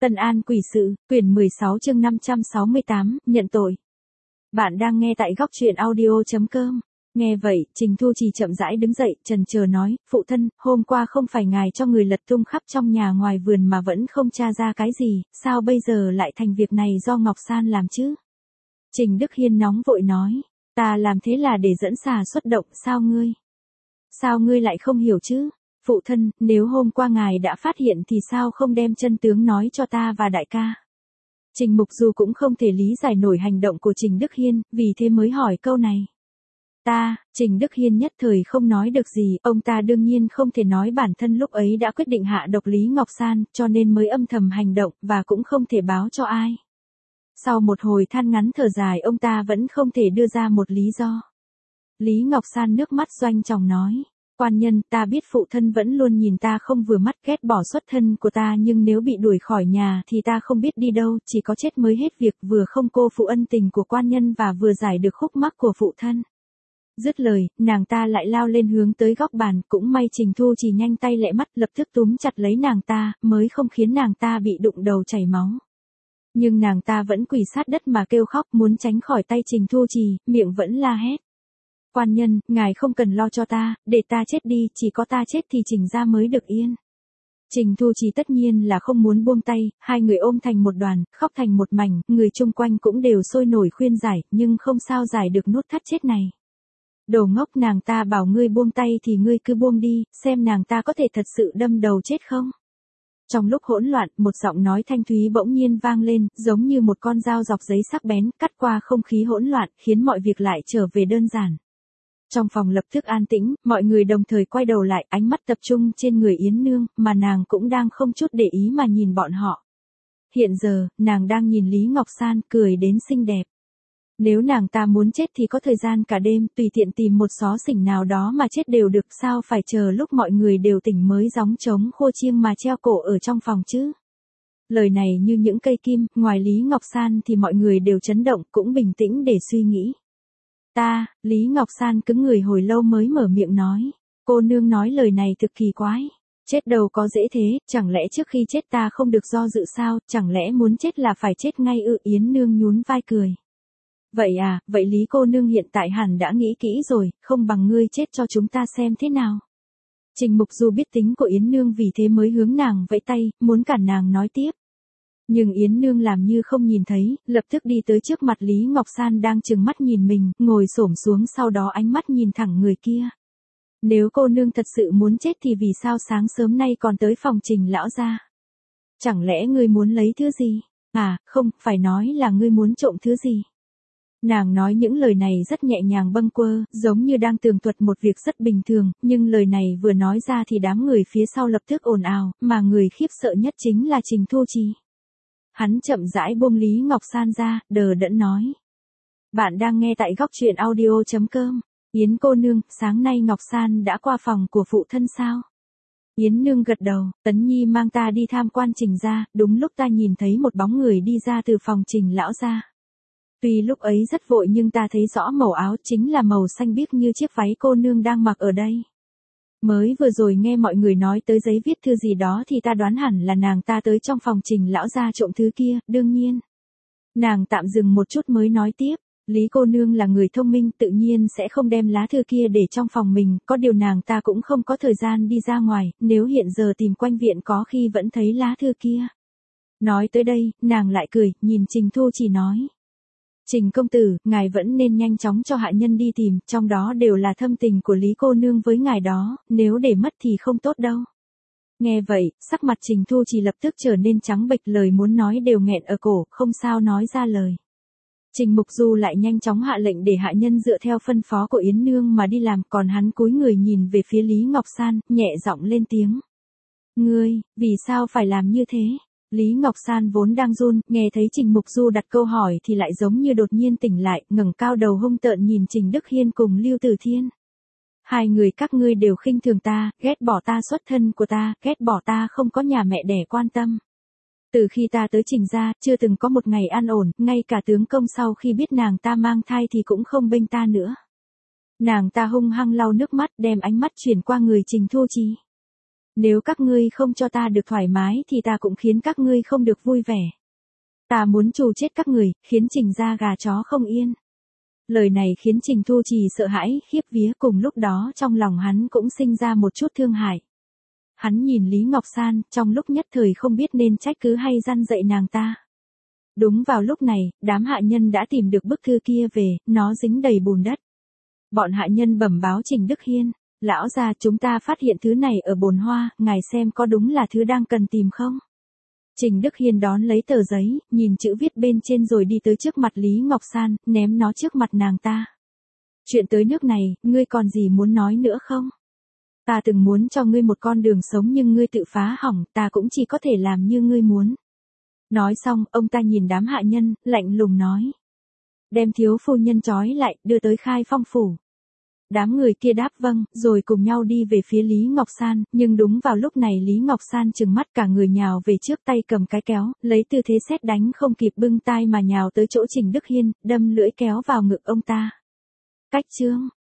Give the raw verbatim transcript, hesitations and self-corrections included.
Tân An quỷ sự, quyển mười sáu chương năm trăm sáu mươi tám, nhận tội. Bạn đang nghe tại góc truyện audio chấm com. Nghe vậy, Trình Thu Trì chậm rãi đứng dậy, chần chờ nói, phụ thân, hôm qua không phải ngài cho người lật tung khắp trong nhà ngoài vườn mà vẫn không tra ra cái gì, sao bây giờ lại thành việc này do Ngọc San làm chứ? Trình Đức Hiên nóng vội nói, ta làm thế là để dẫn xà xuất động, sao ngươi? Sao ngươi lại không hiểu chứ? Phụ thân, nếu hôm qua ngài đã phát hiện thì sao không đem chân tướng nói cho ta và đại ca? Trình Mục Du cũng không thể lý giải nổi hành động của Trình Đức Hiên, vì thế mới hỏi câu này. Ta, Trình Đức Hiên nhất thời không nói được gì, ông ta đương nhiên không thể nói bản thân lúc ấy đã quyết định hạ độc Lý Ngọc San, cho nên mới âm thầm hành động, và cũng không thể báo cho ai. Sau một hồi than ngắn thở dài, ông ta vẫn không thể đưa ra một lý do. Lý Ngọc San nước mắt doanh tròng nói. Quan nhân, ta biết phụ thân vẫn luôn nhìn ta không vừa mắt, ghét bỏ xuất thân của ta, nhưng nếu bị đuổi khỏi nhà thì ta không biết đi đâu, chỉ có chết mới hết việc, vừa không cô phụ ân tình của quan nhân và vừa giải được khúc mắc của phụ thân. Dứt lời, nàng ta lại lao lên hướng tới góc bàn, cũng may Trình Thu Trì nhanh tay lẹ mắt, lập tức túm chặt lấy nàng ta, mới không khiến nàng ta bị đụng đầu chảy máu. Nhưng nàng ta vẫn quỳ sát đất mà kêu khóc, muốn tránh khỏi tay Trình Thu Trì, miệng vẫn la hét. Quan nhân, ngài không cần lo cho ta, để ta chết đi, chỉ có ta chết thì Trình gia mới được yên. Trình Thu Trì tất nhiên là không muốn buông tay, hai người ôm thành một đoàn, khóc thành một mảnh, người chung quanh cũng đều sôi nổi khuyên giải, nhưng không sao giải được nút thắt chết này. Đồ ngốc, nàng ta bảo ngươi buông tay thì ngươi cứ buông đi, xem nàng ta có thể thật sự đâm đầu chết không? Trong lúc hỗn loạn, một giọng nói thanh thúy bỗng nhiên vang lên, giống như một con dao dọc giấy sắc bén, cắt qua không khí hỗn loạn, khiến mọi việc lại trở về đơn giản. Trong phòng lập tức an tĩnh, mọi người đồng thời quay đầu lại, ánh mắt tập trung trên người Yến Nương, mà nàng cũng đang không chút để ý mà nhìn bọn họ. Hiện giờ, nàng đang nhìn Lý Ngọc San, cười đến xinh đẹp. Nếu nàng ta muốn chết thì có thời gian cả đêm, tùy tiện tìm một xó xỉnh nào đó mà chết đều được, sao phải chờ lúc mọi người đều tỉnh mới gióng trống khô chiêng mà treo cổ ở trong phòng chứ? Lời này như những cây kim, ngoài Lý Ngọc San thì mọi người đều chấn động, cũng bình tĩnh để suy nghĩ. Ta, Lý Ngọc San cứng người hồi lâu mới mở miệng nói. Cô nương nói lời này thực kỳ quái. Chết đâu có dễ thế, chẳng lẽ trước khi chết ta không được do dự sao, chẳng lẽ muốn chết là phải chết ngay ư? Yến Nương nhún vai cười. Vậy à, vậy Lý cô nương hiện tại hẳn đã nghĩ kỹ rồi, không bằng ngươi chết cho chúng ta xem thế nào. Trình Mục Du biết tính của Yến Nương, vì thế mới hướng nàng vẫy tay, muốn cản nàng nói tiếp. Nhưng Yến Nương làm như không nhìn thấy, lập tức đi tới trước mặt Lý Ngọc San đang trừng mắt nhìn mình, ngồi xổm xuống, sau đó ánh mắt nhìn thẳng người kia. Nếu cô nương thật sự muốn chết thì vì sao sáng sớm nay còn tới phòng Trình lão gia? Chẳng lẽ ngươi muốn lấy thứ gì? À, không, phải nói là ngươi muốn trộm thứ gì? Nàng nói những lời này rất nhẹ nhàng bâng quơ, giống như đang tường thuật một việc rất bình thường, nhưng lời này vừa nói ra thì đám người phía sau lập tức ồn ào, mà người khiếp sợ nhất chính là Trình Thu Trì. Hắn chậm rãi buông Lý Ngọc San ra, đờ đẫn nói. Bạn đang nghe tại góc truyện audio chấm com. Yến cô nương, sáng nay Ngọc San đã qua phòng của phụ thân sao? Yến Nương gật đầu, Tấn Nhi mang ta đi tham quan Trình gia, đúng lúc ta nhìn thấy một bóng người đi ra từ phòng Trình lão gia. Tuy lúc ấy rất vội nhưng ta thấy rõ màu áo chính là màu xanh biếc như chiếc váy cô nương đang mặc ở đây. Mới vừa rồi nghe mọi người nói tới giấy viết thư gì đó thì ta đoán hẳn là nàng ta tới trong phòng Trình lão gia trộm thứ kia, đương nhiên. Nàng tạm dừng một chút mới nói tiếp, Lý cô nương là người thông minh, tự nhiên sẽ không đem lá thư kia để trong phòng mình, có điều nàng ta cũng không có thời gian đi ra ngoài, nếu hiện giờ tìm quanh viện có khi vẫn thấy lá thư kia. Nói tới đây, nàng lại cười, nhìn Trình Thu Trì nói. Trình công tử, ngài vẫn nên nhanh chóng cho hạ nhân đi tìm, trong đó đều là thâm tình của Lý cô nương với ngài đó, nếu để mất thì không tốt đâu. Nghe vậy, sắc mặt Trình Thu Trì lập tức trở nên trắng bệch, lời muốn nói đều nghẹn ở cổ, không sao nói ra lời. Trình Mục Du lại nhanh chóng hạ lệnh để hạ nhân dựa theo phân phó của Yến Nương mà đi làm, còn hắn cúi người nhìn về phía Lý Ngọc San, nhẹ giọng lên tiếng. Ngươi, vì sao phải làm như thế? Lý Ngọc San vốn đang run, nghe thấy Trình Mục Du đặt câu hỏi thì lại giống như đột nhiên tỉnh lại, ngẩng cao đầu hung tợn nhìn Trình Đức Hiên cùng Lưu Tử Thiên. Hai người các ngươi đều khinh thường ta, ghét bỏ ta xuất thân của ta, ghét bỏ ta không có nhà mẹ đẻ quan tâm. Từ khi ta tới Trình gia, chưa từng có một ngày an ổn, ngay cả tướng công sau khi biết nàng ta mang thai thì cũng không bênh ta nữa. Nàng ta hung hăng lau nước mắt, đem ánh mắt chuyển qua người Trình Thu Trì. Nếu các ngươi không cho ta được thoải mái thì ta cũng khiến các ngươi không được vui vẻ. Ta muốn trù chết các người, khiến Trình gia gà chó không yên. Lời này khiến Trình Thu Trì sợ hãi, khiếp vía, cùng lúc đó trong lòng hắn cũng sinh ra một chút thương hại. Hắn nhìn Lý Ngọc San, trong lúc nhất thời không biết nên trách cứ hay răn dạy nàng ta. Đúng vào lúc này, đám hạ nhân đã tìm được bức thư kia về, nó dính đầy bùn đất. Bọn hạ nhân bẩm báo Trình Đức Hiên, lão gia, chúng ta phát hiện thứ này ở bồn hoa, ngài xem có đúng là thứ đang cần tìm không? Trình Đức Hiên đón lấy tờ giấy, nhìn chữ viết bên trên rồi đi tới trước mặt Lý Ngọc San, ném nó trước mặt nàng ta. Chuyện tới nước này, ngươi còn gì muốn nói nữa không? Ta từng muốn cho ngươi một con đường sống nhưng ngươi tự phá hỏng, ta cũng chỉ có thể làm như ngươi muốn. Nói xong, ông ta nhìn đám hạ nhân, lạnh lùng nói. Đem thiếu phu nhân trói lại, đưa tới Khai Phong phủ. Đám người kia đáp vâng, rồi cùng nhau đi về phía Lý Ngọc San, nhưng đúng vào lúc này Lý Ngọc San trừng mắt cả người nhào về trước, tay cầm cái kéo, lấy tư thế sét đánh không kịp bưng tai mà nhào tới chỗ Trình Đức Hiên, đâm lưỡi kéo vào ngực ông ta. Cách chương